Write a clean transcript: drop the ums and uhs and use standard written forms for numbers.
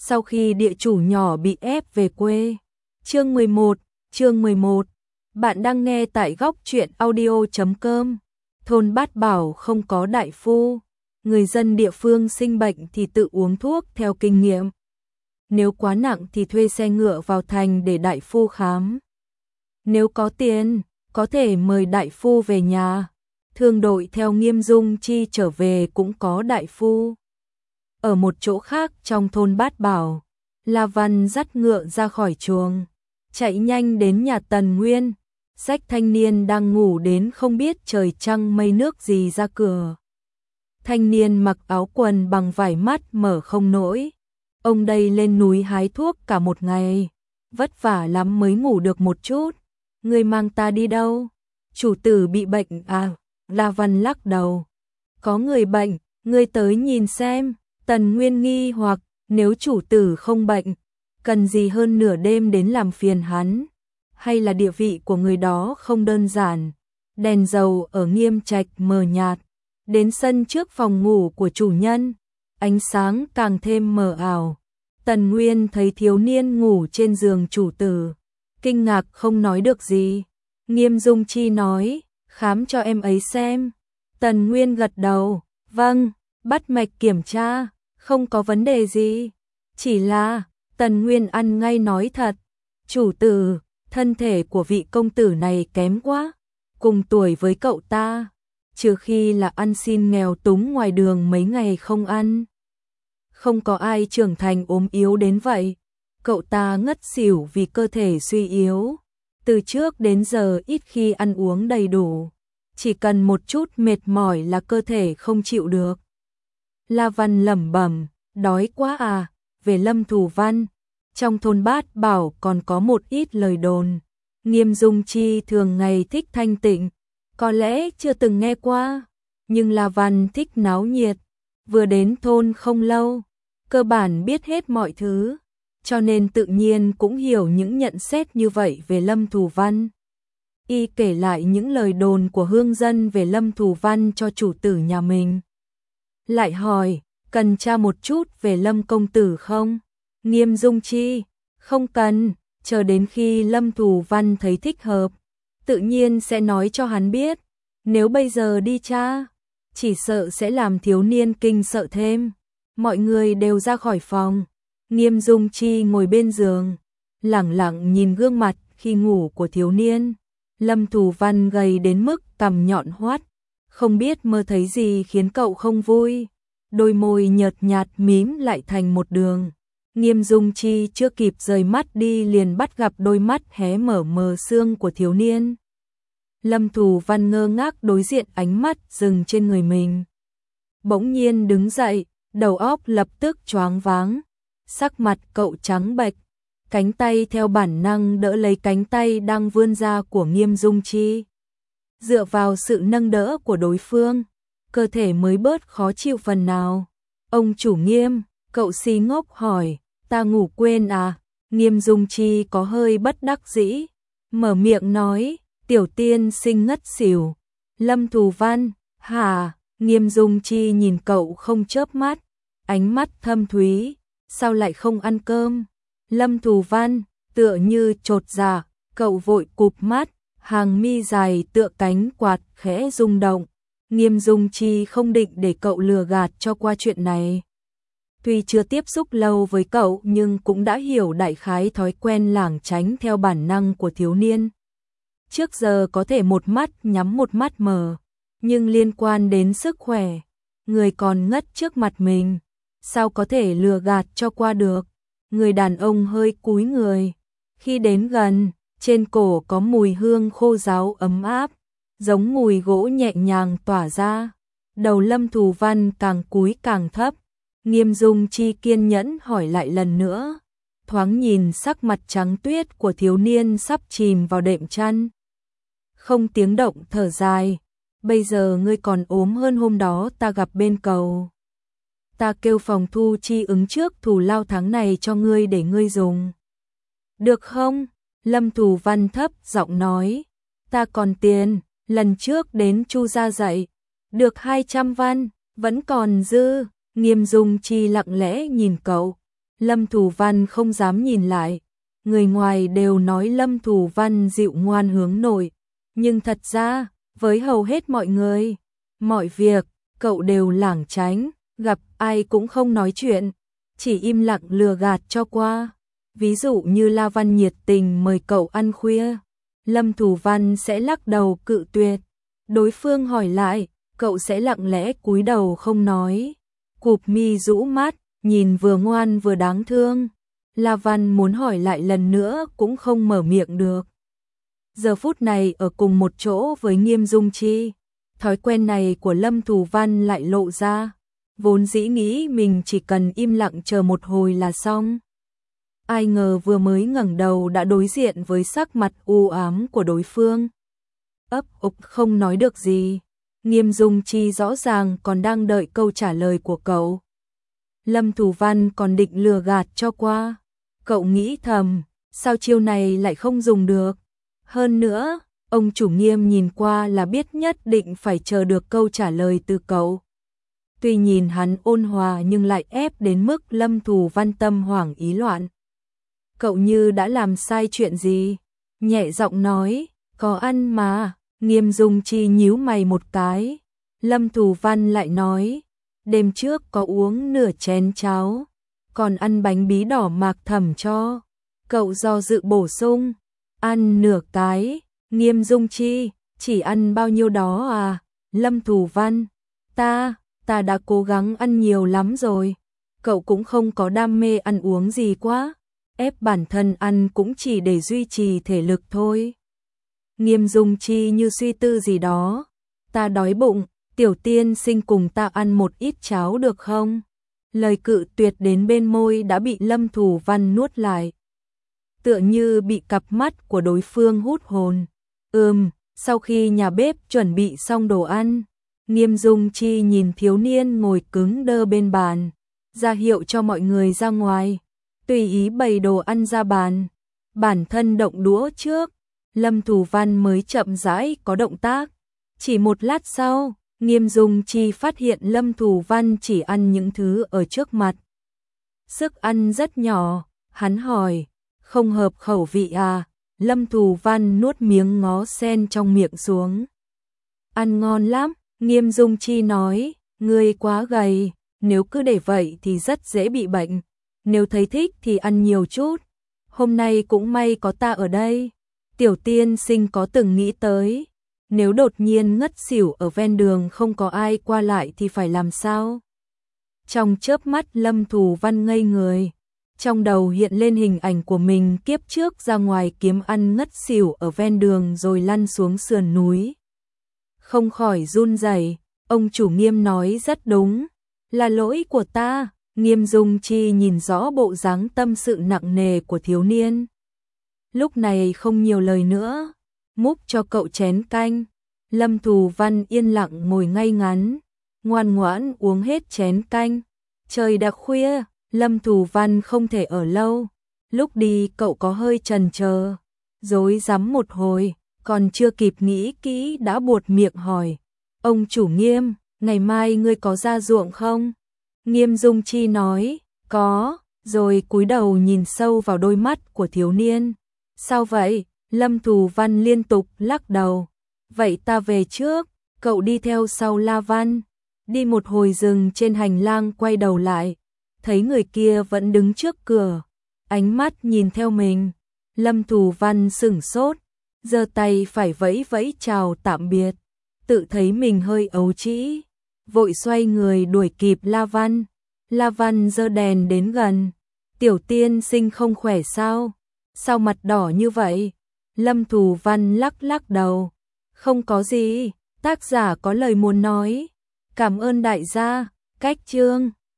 Sau khi địa chủ nhỏ bị ép về quê. Chương 11. Bạn đang nghe tại góc truyện audio.com. Thôn Bát Bảo không có đại phu, người dân địa phương sinh bệnh thì tự uống thuốc theo kinh nghiệm. Nếu quá nặng thì thuê xe ngựa vào thành để đại phu khám. Nếu có tiền, có thể mời đại phu về nhà. Thương đội theo Nghiêm Dung Chi trở về cũng có đại phu. Ở một chỗ khác trong thôn Bát Bảo, La Văn dắt ngựa ra khỏi chuồng, chạy nhanh đến nhà Tần Nguyên. Sách thanh niên đang ngủ đến không biết trời trăng mây nước gì ra cửa. Thanh niên mặc áo quần bằng vải mắt mở không nổi. Ông đây lên núi hái thuốc cả một ngày, vất vả lắm mới ngủ được một chút. Ngươi mang ta đi đâu? Chủ tử bị bệnh à? La Văn lắc đầu. Có người bệnh, ngươi tới nhìn xem. Tần Nguyên nghi hoặc, nếu chủ tử không bệnh, cần gì hơn nửa đêm đến làm phiền hắn? Hay là địa vị của người đó không đơn giản? Đèn dầu ở Nghiêm Trạch mờ nhạt, đến sân trước phòng ngủ của chủ nhân, ánh sáng càng thêm mờ ảo. Tần Nguyên thấy thiếu niên ngủ trên giường chủ tử, kinh ngạc không nói được gì. Nghiêm Dung Chi nói, khám cho em ấy xem. Tần Nguyên gật đầu, vâng, bắt mạch kiểm tra, không có vấn đề gì. Chỉ là, Tần Nguyên ăn ngay nói thật, chủ tử, thân thể của vị công tử này kém quá, cùng tuổi với cậu ta, trừ khi là ăn xin nghèo túng ngoài đường mấy ngày không ăn. Không có ai trưởng thành ốm yếu đến vậy. Cậu ta ngất xỉu vì cơ thể suy yếu. Từ trước đến giờ ít khi ăn uống đầy đủ. Chỉ cần một chút mệt mỏi là cơ thể không chịu được. La Văn lẩm bẩm, đói quá à, về Lâm Thù Văn. Trong thôn Bát Bảo còn có một ít lời đồn. Nghiêm Dung Chi thường ngày thích thanh tịnh, có lẽ chưa từng nghe qua. Nhưng La Văn thích náo nhiệt. Vừa đến thôn không lâu, cơ bản biết hết mọi thứ, cho nên tự nhiên cũng hiểu những nhận xét như vậy về Lâm Thù Văn. Y kể lại những lời đồn của hương dân về Lâm Thù Văn cho chủ tử nhà mình. Lại hỏi, cần tra một chút về Lâm công tử không? Nghiêm Dung Chi, không cần, chờ đến khi Lâm Thù Văn thấy thích hợp, tự nhiên sẽ nói cho hắn biết. Nếu bây giờ đi tra, chỉ sợ sẽ làm thiếu niên kinh sợ thêm. Mọi người đều ra khỏi phòng. Nghiêm Dung Chi ngồi bên giường, lẳng lặng nhìn gương mặt khi ngủ của thiếu niên. Lâm Thù Văn gầy đến mức cằm nhọn hoắt, không biết mơ thấy gì khiến cậu không vui. Đôi môi nhợt nhạt mím lại thành một đường. Nghiêm Dung Chi chưa kịp rời mắt đi liền bắt gặp đôi mắt hé mở mờ sương của thiếu niên. Lâm Thù Văn ngơ ngác đối diện ánh mắt dừng trên người mình. Bỗng nhiên đứng dậy, đầu óc lập tức choáng váng. Sắc mặt cậu trắng bệch, cánh tay theo bản năng đỡ lấy cánh tay đang vươn ra của Nghiêm Dung Chi. Dựa vào sự nâng đỡ của đối phương, cơ thể mới bớt khó chịu phần nào. Ông chủ Nghiêm, cậu si ngốc hỏi, ta ngủ quên à? Nghiêm Dung Chi có hơi bất đắc dĩ, mở miệng nói, tiểu tiên sinh ngất xỉu. Lâm Thù Văn, hả? Nghiêm Dung Chi nhìn cậu không chớp mắt, ánh mắt thâm thúy, sao lại không ăn cơm? Lâm Thù Văn, tựa như chột dạ, cậu vội cụp mắt, hàng mi dài tựa cánh quạt khẽ rung động. Nghiêm Dung Chi không định để cậu lừa gạt cho qua chuyện này. Tuy chưa tiếp xúc lâu với cậu nhưng cũng đã hiểu đại khái thói quen lảng tránh theo bản năng của thiếu niên. Trước giờ có thể một mắt nhắm một mắt mở, nhưng liên quan đến sức khỏe, người còn ngất trước mặt mình, sao có thể lừa gạt cho qua được. Người đàn ông hơi cúi người, khi đến gần, trên cổ có mùi hương khô ráo ấm áp, giống mùi gỗ nhẹ nhàng tỏa ra. Đầu Lâm Thù Văn càng cúi càng thấp. Nghiêm Dung Chi kiên nhẫn hỏi lại lần nữa, thoáng nhìn sắc mặt trắng tuyết của thiếu niên sắp chìm vào đệm chăn. Không tiếng động thở dài, bây giờ ngươi còn ốm hơn hôm đó ta gặp bên cầu. Ta kêu phòng thu chi ứng trước thù lao tháng này cho ngươi để ngươi dùng. Được không? Lâm Thù Văn thấp giọng nói, ta còn tiền, lần trước đến Chu gia dạy, được 200 văn, vẫn còn dư. Nghiêm Dung Chi lặng lẽ nhìn cậu, Lâm Thù Văn không dám nhìn lại. Người ngoài đều nói Lâm Thù Văn dịu ngoan hướng nội, nhưng thật ra, với hầu hết mọi người, mọi việc, cậu đều lảng tránh, gặp ai cũng không nói chuyện, chỉ im lặng lừa gạt cho qua. Ví dụ như La Văn nhiệt tình mời cậu ăn khuya, Lâm Thù Văn sẽ lắc đầu cự tuyệt. Đối phương hỏi lại, cậu sẽ lặng lẽ cúi đầu không nói, cụp mi rũ mắt, nhìn vừa ngoan vừa đáng thương. La Văn muốn hỏi lại lần nữa cũng không mở miệng được. Giờ phút này ở cùng một chỗ với Nghiêm Dung Chi, thói quen này của Lâm Thù Văn lại lộ ra, vốn dĩ nghĩ mình chỉ cần im lặng chờ một hồi là xong. Ai ngờ vừa mới ngẩng đầu đã đối diện với sắc mặt u ám của đối phương. Ấp ục không nói được gì, Nghiêm Dung Chi rõ ràng còn đang đợi câu trả lời của cậu. Lâm Thù Văn còn định lừa gạt cho qua. Cậu nghĩ thầm, sao chiêu này lại không dùng được? Hơn nữa, ông chủ Nghiêm nhìn qua là biết nhất định phải chờ được câu trả lời từ cậu. Tuy nhìn hắn ôn hòa nhưng lại ép đến mức Lâm Thù Văn tâm hoảng ý loạn. Cậu như đã làm sai chuyện gì? Nhẹ giọng nói, có ăn mà. Nghiêm Dung Chi nhíu mày một cái. Lâm Thù Văn lại nói, đêm trước có uống nửa chén cháo, còn ăn bánh bí đỏ Mạc Thẩm cho. Cậu do dự bổ sung, ăn nửa cái. Nghiêm Dung Chi, chỉ ăn bao nhiêu đó à? Lâm Thù Văn, ta đã cố gắng ăn nhiều lắm rồi. Cậu cũng không có đam mê ăn uống gì quá, ép bản thân ăn cũng chỉ để duy trì thể lực thôi. Nghiêm Dung Chi như suy tư gì đó, ta đói bụng, Tiểu tiên sinh cùng ta ăn một ít cháo được không? Lời cự tuyệt đến bên môi đã bị Lâm Thù Văn nuốt lại. Tựa như bị cặp mắt của đối phương hút hồn. Sau khi nhà bếp chuẩn bị xong đồ ăn, Nghiêm Dung Chi nhìn thiếu niên ngồi cứng đơ bên bàn, ra hiệu cho mọi người ra ngoài, tùy ý bày đồ ăn ra bàn. Bản thân động đũa trước, Lâm Thù Văn mới chậm rãi có động tác. Chỉ một lát sau, Nghiêm Dung Chi phát hiện Lâm Thù Văn chỉ ăn những thứ ở trước mặt. Sức ăn rất nhỏ, hắn hỏi, không hợp khẩu vị à? Lâm Thù Văn nuốt miếng ngó sen trong miệng xuống. Ăn ngon lắm, Nghiêm Dung Chi nói, ngươi quá gầy, nếu cứ để vậy thì rất dễ bị bệnh. Nếu thấy thích thì ăn nhiều chút. Hôm nay cũng may có ta ở đây. Tiểu tiên sinh có từng nghĩ tới, nếu đột nhiên ngất xỉu ở ven đường không có ai qua lại thì phải làm sao? Trong chớp mắt Lâm Thù Văn ngây người, trong đầu hiện lên hình ảnh của mình kiếp trước ra ngoài kiếm ăn ngất xỉu ở ven đường rồi lăn xuống sườn núi. Không khỏi run rẩy, ông chủ Nghiêm nói rất đúng, là lỗi của ta. Nghiêm Dung Chi nhìn rõ bộ dáng tâm sự nặng nề của thiếu niên. Lúc này không nhiều lời nữa, múc cho cậu chén canh. Lâm Thù Văn yên lặng ngồi ngay ngắn, ngoan ngoãn uống hết chén canh. Trời đã khuya, Lâm Thù Văn không thể ở lâu. Lúc đi cậu có hơi chần chờ, rối rắm một hồi, còn chưa kịp nghĩ kỹ đã buột miệng hỏi, ông chủ Nghiêm, ngày mai ngươi có ra ruộng không? Nghiêm Dung Chi nói, có, rồi cúi đầu nhìn sâu vào đôi mắt của thiếu niên. Sao vậy? Lâm Thù Văn liên tục lắc đầu. Vậy ta về trước, cậu đi theo sau La Văn. Đi một hồi dừng trên hành lang quay đầu lại, thấy người kia vẫn đứng trước cửa, ánh mắt nhìn theo mình. Lâm Thù Văn sửng sốt, giơ tay phải vẫy vẫy chào tạm biệt, tự thấy mình hơi ấu trĩ, vội xoay người đuổi kịp La Văn. La Văn giơ đèn đến gần, tiểu tiên sinh không khỏe sao? Sao mặt đỏ như vậy? Lâm Thù Văn lắc lắc đầu, không có gì, tác giả có lời muốn nói. Cảm ơn đại gia, cách chương.